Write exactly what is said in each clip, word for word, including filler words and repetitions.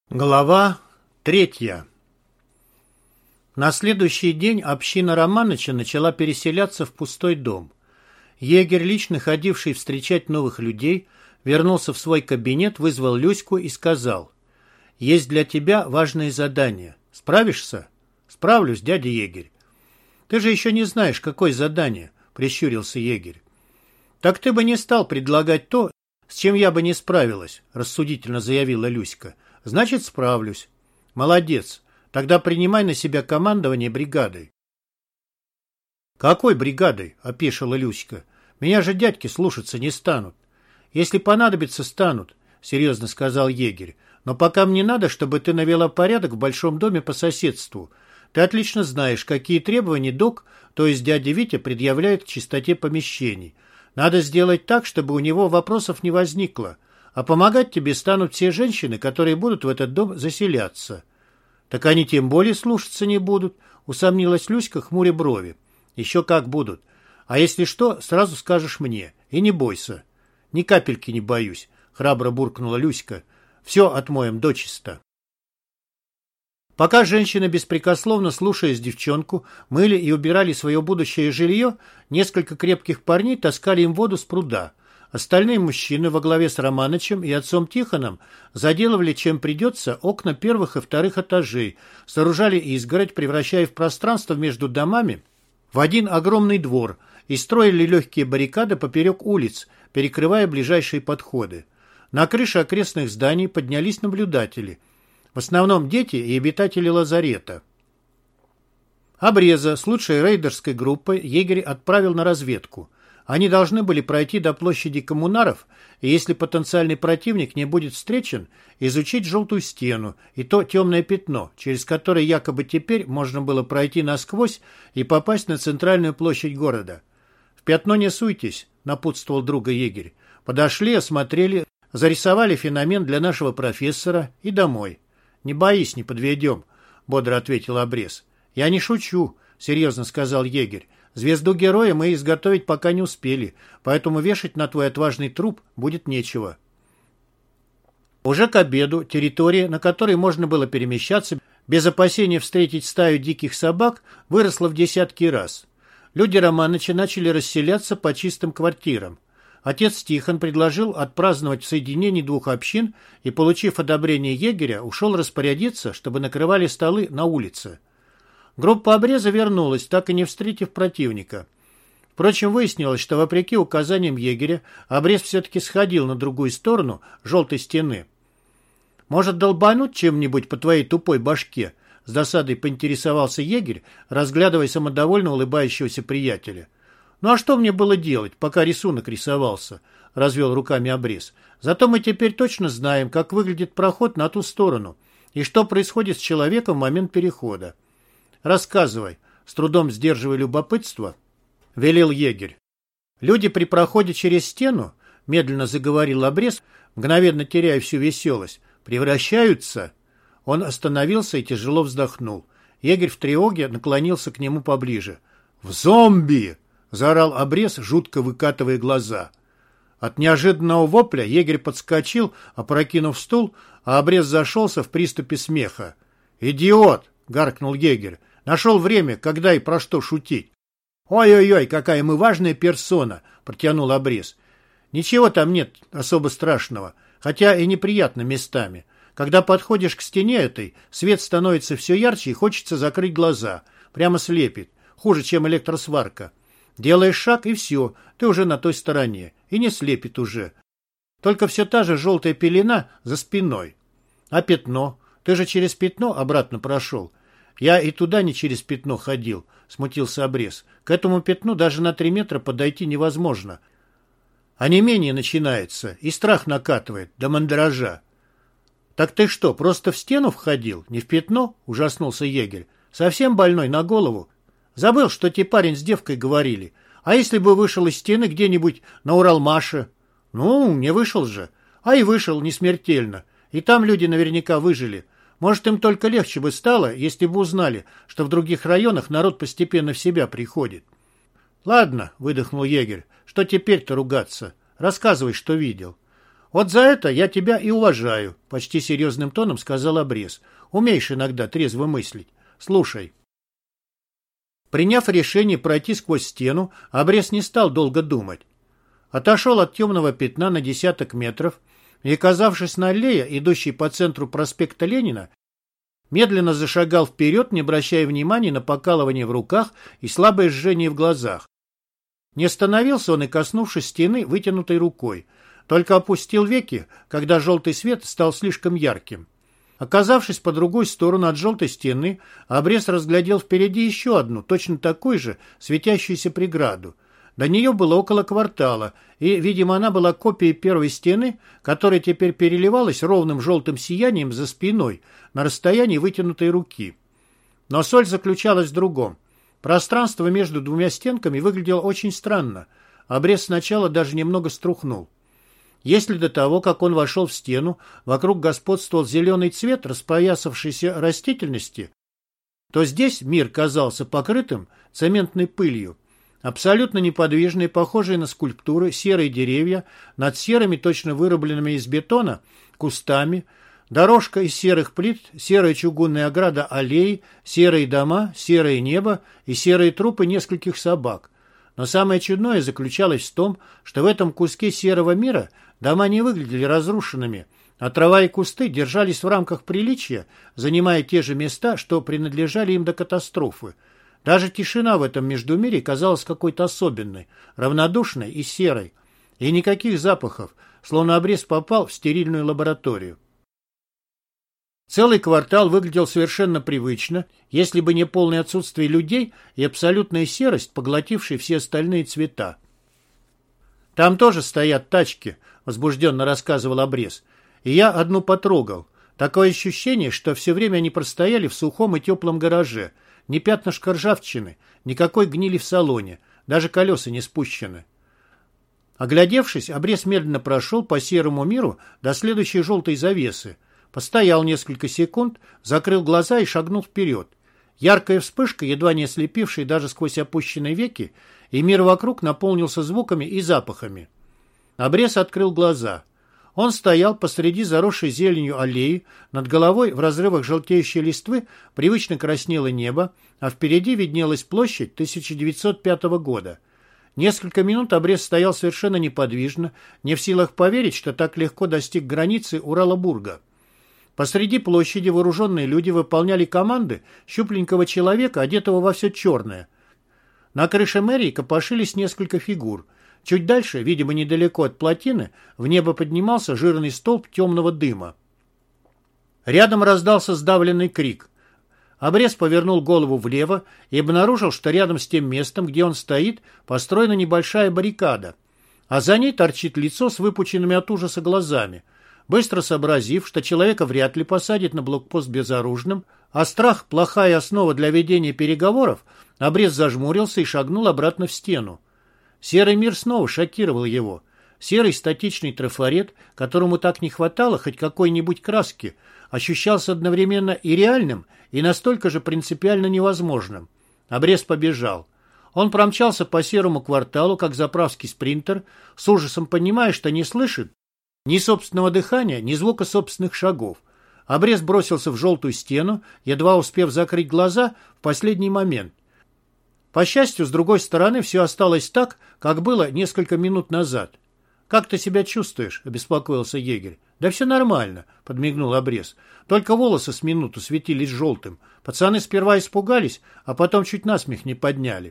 Глава третья. На следующий день община Романыча начала переселяться в пустой дом. Егерь, лично ходивший встречать новых людей, вернулся в свой кабинет, вызвал Люську и сказал: «Есть для тебя важное задание. Справишься?» «Справлюсь, дядя егерь». «Ты же еще не знаешь, какое задание», — прищурился егерь. «Так ты бы не стал предлагать то, с чем я бы не справилась», — рассудительно заявила Люська. «Значит, справлюсь». «Молодец. Тогда принимай на себя командование бригадой». «Какой бригадой?» – опешила Люська. «Меня же дядьки слушаться не станут». «Если понадобится, станут», – серьезно сказал егерь. «Но пока мне надо, чтобы ты навела порядок в большом доме по соседству. Ты отлично знаешь, какие требования док, то есть дядя Витя, предъявляет к чистоте помещений. Надо сделать так, чтобы у него вопросов не возникло. А помогать тебе станут все женщины, которые будут в этот дом заселяться». «Так они тем более слушаться не будут», — усомнилась Люська, хмуря брови. «Еще как будут. А если что, сразу скажешь мне. И не бойся». «Ни капельки не боюсь», — храбро буркнула Люська. «Все отмоем дочисто». Пока женщины, беспрекословно слушаясь девчонку, мыли и убирали свое будущее жилье, несколько крепких парней таскали им воду с пруда. Остальные мужчины во главе с Романычем и отцом Тихоном заделывали, чем придется, окна первых и вторых этажей, сооружали изгородь, превращая в пространство между домами в один огромный двор, и строили легкие баррикады поперек улиц, перекрывая ближайшие подходы. На крыше окрестных зданий поднялись наблюдатели, в основном дети и обитатели лазарета. Обреза с лучшей рейдерской группой егерь отправил на разведку. Они должны были пройти до площади коммунаров, и если потенциальный противник не будет встречен, изучить желтую стену и то темное пятно, через которое якобы теперь можно было пройти насквозь и попасть на центральную площадь города. «В пятно не суйтесь», — напутствовал друга егерь. «Подошли, осмотрели, зарисовали феномен для нашего профессора и домой». «Не боись, не подведем», — бодро ответил Обрез. «Я не шучу», — серьезно сказал егерь. «Звезду героя мы изготовить пока не успели, поэтому вешать на твой отважный труп будет нечего». Уже к обеду территория, на которой можно было перемещаться без опасения встретить стаю диких собак, выросла в десятки раз. Люди Романыча начали расселяться по чистым квартирам. Отец Тихон предложил отпраздновать соединение двух общин и, получив одобрение егеря, ушел распорядиться, чтобы накрывали столы на улице. Группа обреза вернулась, так и не встретив противника. Впрочем, выяснилось, что, вопреки указаниям егеря, обрез все-таки сходил на другую сторону желтой стены. «Может, долбануть чем-нибудь по твоей тупой башке?» — с досадой поинтересовался егерь, разглядывая самодовольно улыбающегося приятеля. «Ну а что мне было делать, пока рисунок рисовался?» — развел руками обрез. «Зато мы теперь точно знаем, как выглядит проход на ту сторону и что происходит с человеком в момент перехода». «Рассказывай», — с трудом сдерживая любопытство, велел егерь. «Люди при проходе через стену, — медленно заговорил обрез, мгновенно теряя всю веселость, — превращаются...» Он остановился и тяжело вздохнул. Егерь в тревоге наклонился к нему поближе. «В зомби!» — заорал обрез, жутко выкатывая глаза. От неожиданного вопля егерь подскочил, опрокинув стул, а обрез зашелся в приступе смеха. «Идиот!» — гаркнул егерь. «Нашел время, когда и про что шутить». «Ой-ой-ой, какая мы важная персона!» — протянул обрез. «Ничего там нет особо страшного, хотя и неприятно местами. Когда подходишь к стене этой, свет становится все ярче и хочется закрыть глаза. Прямо слепит. Хуже, чем электросварка. Делаешь шаг, и все, ты уже на той стороне. И не слепит уже. Только все та же желтая пелена за спиной. А пятно? Ты же через пятно обратно прошел». «Я и туда не через пятно ходил», — смутился обрез. «К этому пятну даже на три метра подойти невозможно. Онемение начинается, и страх накатывает до мандража». «Так ты что, просто в стену входил, не в пятно?» — ужаснулся егерь. «Совсем больной на голову? Забыл, что те парень с девкой говорили. А если бы вышел из стены где-нибудь на Уралмаше?» «Ну, не вышел же. А и вышел, не смертельно. И там люди наверняка выжили. Может, им только легче бы стало, если бы узнали, что в других районах народ постепенно в себя приходит». «Ладно», — выдохнул егерь, — «что теперь-то ругаться? Рассказывай, что видел». «Вот за это я тебя и уважаю», — почти серьезным тоном сказал Обрез. «Умеешь иногда трезво мыслить. Слушай». Приняв решение пройти сквозь стену, Обрез не стал долго думать. Отошел от темного пятна на десяток метров и, оказавшись на аллее, идущей по центру проспекта Ленина, медленно зашагал вперед, не обращая внимания на покалывание в руках и слабое жжение в глазах. Не остановился он и, коснувшись стены, вытянутой рукой, только опустил веки, когда желтый свет стал слишком ярким. Оказавшись по другой сторону от желтой стены, Обрез разглядел впереди еще одну, точно такую же, светящуюся преграду. До нее было около квартала, и, видимо, она была копией первой стены, которая теперь переливалась ровным желтым сиянием за спиной, на расстоянии вытянутой руки. Но соль заключалась в другом. Пространство между двумя стенками выглядело очень странно. Обрез сначала даже немного струхнул. Если до того, как он вошел в стену, вокруг господствовал зеленый цвет распоясавшейся растительности, то здесь мир казался покрытым цементной пылью. Абсолютно неподвижные, похожие на скульптуры, серые деревья над серыми, точно вырубленными из бетона, кустами, дорожка из серых плит, серая чугунная ограда аллеи, серые дома, серое небо и серые трупы нескольких собак. Но самое чудное заключалось в том, что в этом куске серого мира дома не выглядели разрушенными, а трава и кусты держались в рамках приличия, занимая те же места, что принадлежали им до катастрофы. Даже тишина в этом междумирье казалась какой-то особенной, равнодушной и серой. И никаких запахов, словно Обрез попал в стерильную лабораторию. Целый квартал выглядел совершенно привычно, если бы не полное отсутствие людей и абсолютная серость, поглотившая все остальные цвета. «Там тоже стоят тачки», — возбужденно рассказывал Обрез. «И я одну потрогал. Такое ощущение, что все время они простояли в сухом и теплом гараже. Ни пятнышка ржавчины, никакой гнили в салоне, даже колеса не спущены». Оглядевшись, Обрез медленно прошел по серому миру до следующей желтой завесы. Постоял несколько секунд, закрыл глаза и шагнул вперед. Яркая вспышка, едва не ослепившая даже сквозь опущенные веки, и мир вокруг наполнился звуками и запахами. Обрез открыл глаза. Он стоял посреди заросшей зеленью аллеи, над головой в разрывах желтеющей листвы привычно краснело небо, а впереди виднелась площадь тысяча девятьсот пятого года. Несколько минут Обрез стоял совершенно неподвижно, не в силах поверить, что так легко достиг границы Урала-Бурга. Посреди площади вооруженные люди выполняли команды щупленького человека, одетого во все черное. На крыше мэрии копошились несколько фигур. Чуть дальше, видимо, недалеко от плотины, в небо поднимался жирный столб темного дыма. Рядом раздался сдавленный крик. Обрез повернул голову влево и обнаружил, что рядом с тем местом, где он стоит, построена небольшая баррикада, а за ней торчит лицо с выпученными от ужаса глазами. Быстро сообразив, что человека вряд ли посадят на блокпост безоружным, а страх – плохая основа для ведения переговоров, Обрез зажмурился и шагнул обратно в стену. Серый мир снова шокировал его. Серый статичный трафарет, которому так не хватало хоть какой-нибудь краски, ощущался одновременно и реальным, и настолько же принципиально невозможным. Обрез побежал. Он промчался по серому кварталу, как заправский спринтер, с ужасом понимая, что не слышит ни собственного дыхания, ни звука собственных шагов. Обрез бросился в желтую стену, едва успев закрыть глаза в последний момент. По счастью, с другой стороны, все осталось так, как было несколько минут назад. «Как ты себя чувствуешь?» – обеспокоился егерь. «Да все нормально», – подмигнул Обрез. «Только волосы с минуту светились желтым. Пацаны сперва испугались, а потом чуть насмех не подняли».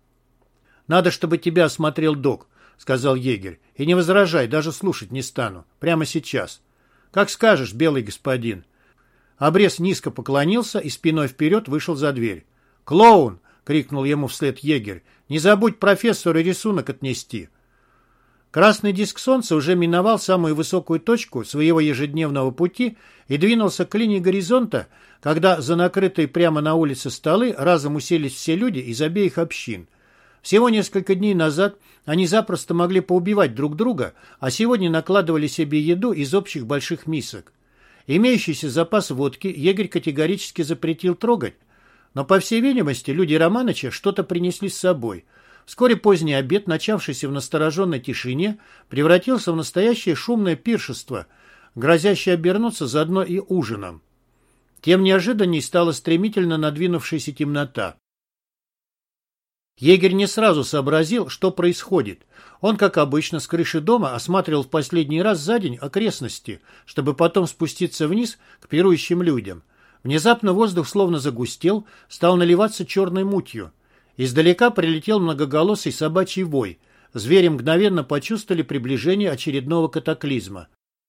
«Надо, чтобы тебя осмотрел док», — сказал егерь. — И не возражай, даже слушать не стану. Прямо сейчас. — Как скажешь, белый господин. Обрез низко поклонился и спиной вперед вышел за дверь. — Клоун! — крикнул ему вслед егерь. — Не забудь профессору рисунок отнести. Красный диск солнца уже миновал самую высокую точку своего ежедневного пути и двинулся к линии горизонта, когда за накрытые прямо на улице столы разом уселись все люди из обеих общин. Всего несколько дней назад они запросто могли поубивать друг друга, а сегодня накладывали себе еду из общих больших мисок. Имеющийся запас водки егерь категорически запретил трогать, но, по всей видимости, люди Романыча что-то принесли с собой. Вскоре поздний обед, начавшийся в настороженной тишине, превратился в настоящее шумное пиршество, грозящее обернуться заодно и ужином. Тем неожиданней стала стремительно надвинувшаяся темнота. Егерь не сразу сообразил, что происходит. Он, как обычно, с крыши дома осматривал в последний раз за день окрестности, чтобы потом спуститься вниз к пирующим людям. Внезапно воздух словно загустел, стал наливаться черной мутью. Издалека прилетел многоголосый собачий вой. Звери мгновенно почувствовали приближение очередного катаклизма.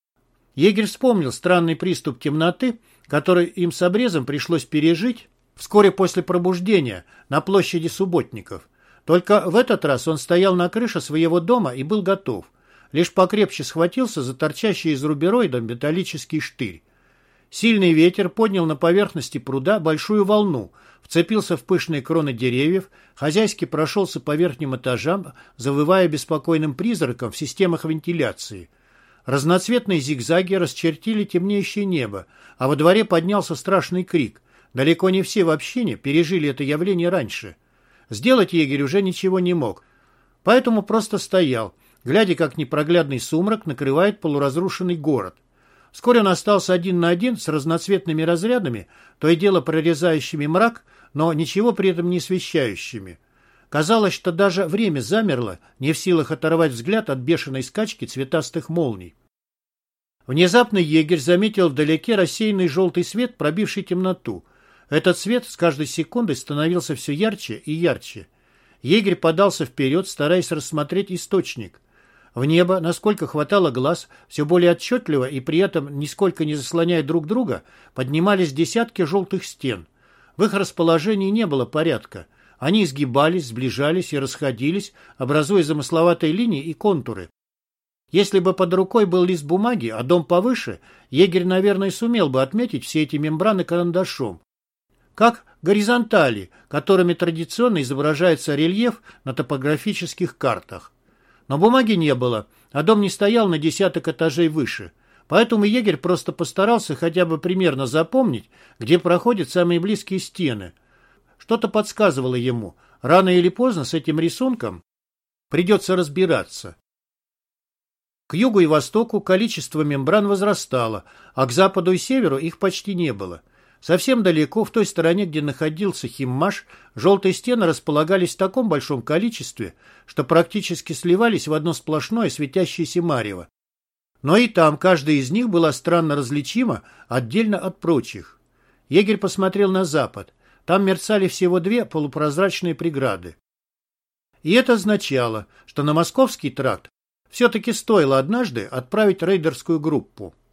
Егерь вспомнил странный приступ темноты, который им с обрезом пришлось пережить вскоре после пробуждения на площади субботников. Только в этот раз он стоял на крыше своего дома и был готов. Лишь покрепче схватился за торчащий из рубероида металлический штырь. Сильный ветер поднял на поверхности пруда большую волну, вцепился в пышные кроны деревьев, хозяйски прошелся по верхним этажам, завывая беспокойным призраком в системах вентиляции. Разноцветные зигзаги расчертили темнеющее небо, а во дворе поднялся страшный крик. Далеко не все в общине пережили это явление раньше. Сделать егерь уже ничего не мог, поэтому просто стоял, глядя, как непроглядный сумрак накрывает полуразрушенный город. Вскоре он остался один на один с разноцветными разрядами, то и дело прорезающими мрак, но ничего при этом не освещающими. Казалось, что даже время замерло, не в силах оторвать взгляд от бешеной скачки цветастых молний. Внезапно егерь заметил вдалеке рассеянный желтый свет, пробивший темноту. Этот свет с каждой секундой становился все ярче и ярче. Егерь подался вперед, стараясь рассмотреть источник. В небо, насколько хватало глаз, все более отчетливо и при этом нисколько не заслоняя друг друга, поднимались десятки желтых стен. В их расположении не было порядка. Они изгибались, сближались и расходились, образуя замысловатые линии и контуры. Если бы под рукой был лист бумаги, а дом повыше, егерь, наверное, сумел бы отметить все эти мембраны карандашом. Как горизонтали, которыми традиционно изображается рельеф на топографических картах. Но бумаги не было, а дом не стоял на десяток этажей выше. Поэтому егерь просто постарался хотя бы примерно запомнить, где проходят самые близкие стены. Что-то подсказывало ему, рано или поздно с этим рисунком придется разбираться. К югу и востоку количество мембран возрастало, а к западу и северу их почти не было. Совсем далеко, в той стороне, где находился химмаш, желтые стены располагались в таком большом количестве, что практически сливались в одно сплошное светящееся марево. Но и там каждая из них была странно различима отдельно от прочих. Егерь посмотрел на запад. Там мерцали всего две полупрозрачные преграды. И это означало, что на Московский тракт все-таки стоило однажды отправить рейдерскую группу.